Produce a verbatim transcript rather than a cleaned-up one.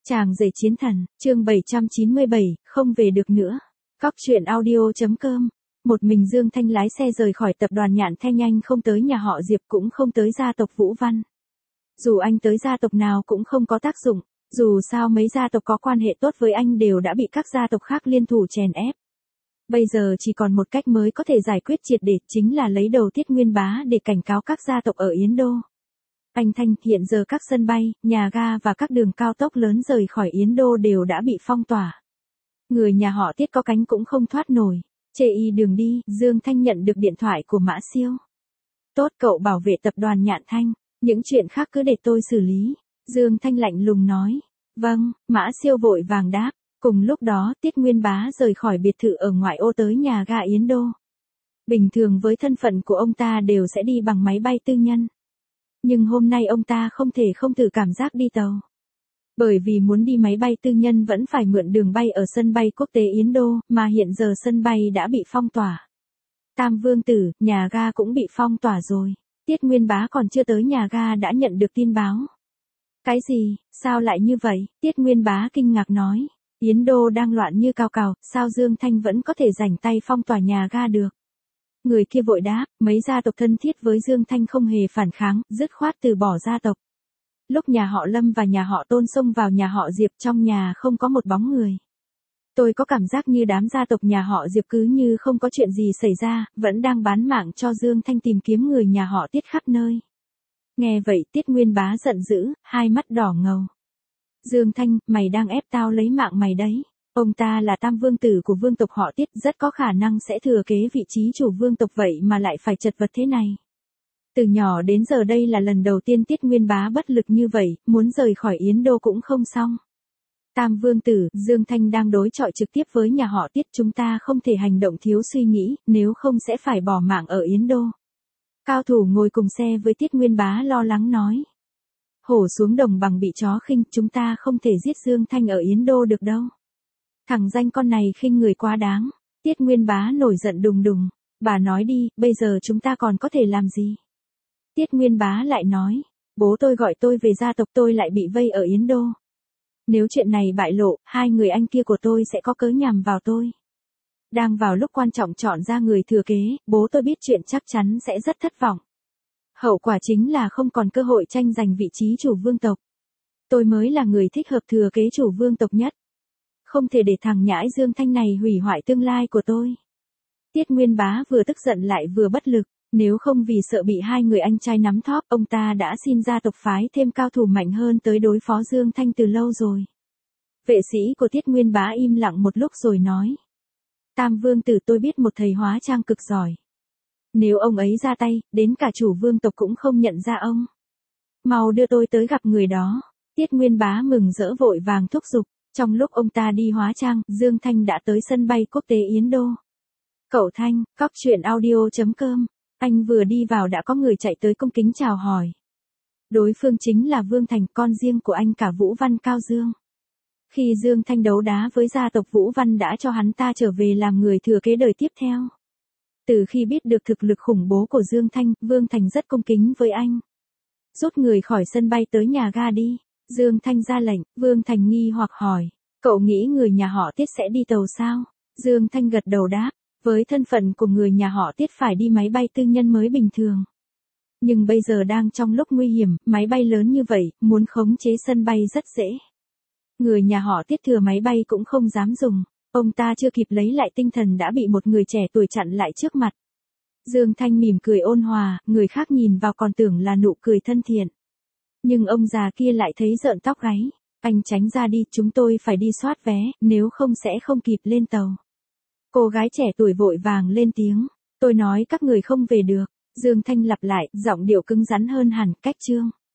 Chàng rể chiến thần, chương bảy trăm chín mươi bảy, không về được nữa. Cóc truyện audio.com. Một mình Dương Thanh lái xe rời khỏi tập đoàn Nhạn Thanh, anh không tới nhà họ Diệp cũng không tới gia tộc Vũ Văn. Dù anh tới gia tộc nào cũng không có tác dụng, dù sao mấy gia tộc có quan hệ tốt với anh đều đã bị các gia tộc khác liên thủ chèn ép. Bây giờ chỉ còn một cách mới có thể giải quyết triệt để, chính là lấy đầu Tiết Nguyên Bá để cảnh cáo các gia tộc ở Yến Đô. Anh Thanh, hiện giờ các sân bay, nhà ga và các đường cao tốc lớn rời khỏi Yến Đô đều đã bị phong tỏa. Người nhà họ Tiết có cánh cũng không thoát nổi. Chê y đường đi, Dương Thanh nhận được điện thoại của Mã Siêu. Tốt, cậu bảo vệ tập đoàn Nhạn Thanh, những chuyện khác cứ để tôi xử lý. Dương Thanh lạnh lùng nói. Vâng, Mã Siêu vội vàng đáp. Cùng lúc đó, Tiết Nguyên Bá rời khỏi biệt thự ở ngoại ô tới nhà ga Yến Đô. Bình thường với thân phận của ông ta đều sẽ đi bằng máy bay tư nhân. Nhưng hôm nay ông ta không thể không thử cảm giác đi tàu. Bởi vì muốn đi máy bay tư nhân vẫn phải mượn đường bay ở sân bay quốc tế Yến Đô, mà hiện giờ sân bay đã bị phong tỏa. Tam Vương Tử, nhà ga cũng bị phong tỏa rồi. Tiết Nguyên Bá còn chưa tới nhà ga đã nhận được tin báo. Cái gì, sao lại như vậy? Tiết Nguyên Bá kinh ngạc nói. Yến Đô đang loạn như cào cào, sao Dương Thanh vẫn có thể rảnh tay phong tỏa nhà ga được? Người kia vội đáp, mấy gia tộc thân thiết với Dương Thanh không hề phản kháng, dứt khoát từ bỏ gia tộc. Lúc nhà họ Lâm và nhà họ Tôn xông vào nhà họ Diệp, trong nhà không có một bóng người. Tôi có cảm giác như đám gia tộc nhà họ Diệp cứ như không có chuyện gì xảy ra, vẫn đang bán mạng cho Dương Thanh tìm kiếm người nhà họ Tiết khắp nơi. Nghe vậy Tiết Nguyên Bá giận dữ, hai mắt đỏ ngầu. Dương Thanh, mày đang ép tao lấy mạng mày đấy. Ông ta là tam vương tử của vương tộc họ Tiết, rất có khả năng sẽ thừa kế vị trí chủ vương tộc, vậy mà lại phải chật vật thế này. Từ nhỏ đến giờ đây là lần đầu tiên Tiết Nguyên Bá bất lực như vậy, muốn rời khỏi Yến Đô cũng không xong. Tam vương tử, Dương Thanh đang đối chọi trực tiếp với nhà họ Tiết, chúng ta không thể hành động thiếu suy nghĩ, nếu không sẽ phải bỏ mạng ở Yến Đô. Cao thủ ngồi cùng xe với Tiết Nguyên Bá lo lắng nói. Hổ xuống đồng bằng bị chó khinh, chúng ta không thể giết Dương Thanh ở Yến Đô được đâu. Thằng danh con này khinh người quá đáng. Tiết Nguyên Bá nổi giận đùng đùng. Bà nói đi, bây giờ chúng ta còn có thể làm gì? Tiết Nguyên Bá lại nói. Bố tôi gọi tôi về gia tộc, tôi lại bị vây ở Yến Đô. Nếu chuyện này bại lộ, hai người anh kia của tôi sẽ có cớ nhằm vào tôi. Đang vào lúc quan trọng chọn ra người thừa kế, bố tôi biết chuyện chắc chắn sẽ rất thất vọng. Hậu quả chính là không còn cơ hội tranh giành vị trí chủ vương tộc. Tôi mới là người thích hợp thừa kế chủ vương tộc nhất. Không thể để thằng nhãi Dương Thanh này hủy hoại tương lai của tôi. Tiết Nguyên Bá vừa tức giận lại vừa bất lực, nếu không vì sợ bị hai người anh trai nắm thóp, ông ta đã xin gia tộc phái thêm cao thủ mạnh hơn tới đối phó Dương Thanh từ lâu rồi. Vệ sĩ của Tiết Nguyên Bá im lặng một lúc rồi nói. Tam vương tử, tôi biết một thầy hóa trang cực giỏi. Nếu ông ấy ra tay, đến cả chủ vương tộc cũng không nhận ra ông. Mau đưa tôi tới gặp người đó. Tiết Nguyên Bá mừng rỡ vội vàng thúc giục. Trong lúc ông ta đi hóa trang, Dương Thanh đã tới sân bay quốc tế Yến Đô. Cậu Thanh, cóc truyện audio.com. Anh vừa đi vào đã có người chạy tới cung kính chào hỏi. Đối phương chính là Vương Thành, con riêng của anh cả Vũ Văn Cao Dương. Khi Dương Thanh đấu đá với gia tộc Vũ Văn đã cho hắn ta trở về làm người thừa kế đời tiếp theo. Từ khi biết được thực lực khủng bố của Dương Thanh, Vương Thành rất cung kính với anh. Rút người khỏi sân bay tới nhà ga đi. Dương Thanh ra lệnh, Vương Thành nghi hoặc hỏi. Cậu nghĩ người nhà họ Tiết sẽ đi tàu sao? Dương Thanh gật đầu đáp. Với thân phận của người nhà họ Tiết phải đi máy bay tư nhân mới bình thường. Nhưng bây giờ đang trong lúc nguy hiểm, máy bay lớn như vậy, muốn khống chế sân bay rất dễ. Người nhà họ Tiết thừa máy bay cũng không dám dùng. Ông ta chưa kịp lấy lại tinh thần đã bị một người trẻ tuổi chặn lại trước mặt. Dương Thanh mỉm cười ôn hòa, người khác nhìn vào còn tưởng là nụ cười thân thiện. Nhưng ông già kia lại thấy rợn tóc gáy. Anh tránh ra đi, chúng tôi phải đi soát vé, nếu không sẽ không kịp lên tàu. Cô gái trẻ tuổi vội vàng lên tiếng. Tôi nói các người không về được. Dương Thanh lặp lại, giọng điệu cứng rắn hơn hẳn, cách chương.